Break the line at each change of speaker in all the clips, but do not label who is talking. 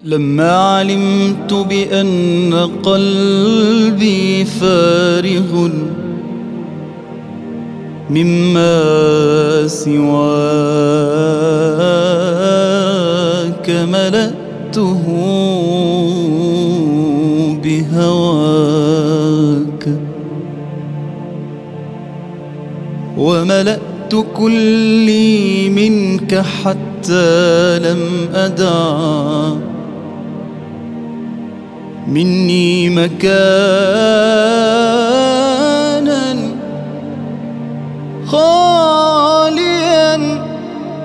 لما علمت بأن قلبي فارغ مما سواك ملأته بهواك، وملأت كلي منك حتى لم أدع مني مكانا خاليا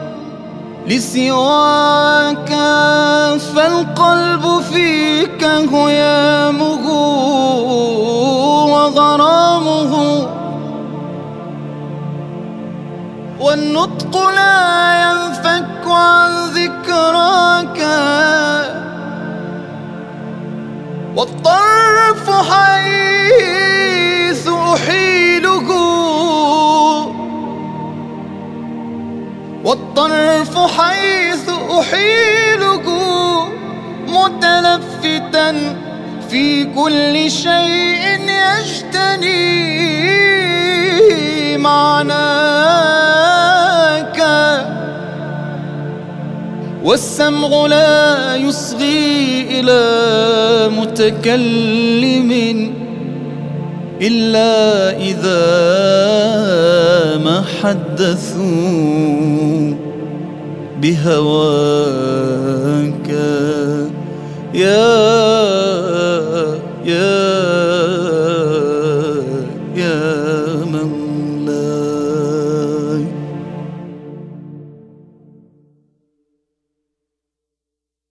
لسواك، فالقلب فيك هيامه وغرامه، والنطق لا ينفك عن ذكراك، والطرف حيث أحيله، والطرف حيث أحيله متلفتا في كل شيء يجتني معناك، والسمع لا يصغي إلى متكلم إلا إذا ما حدثوا بهواك. يا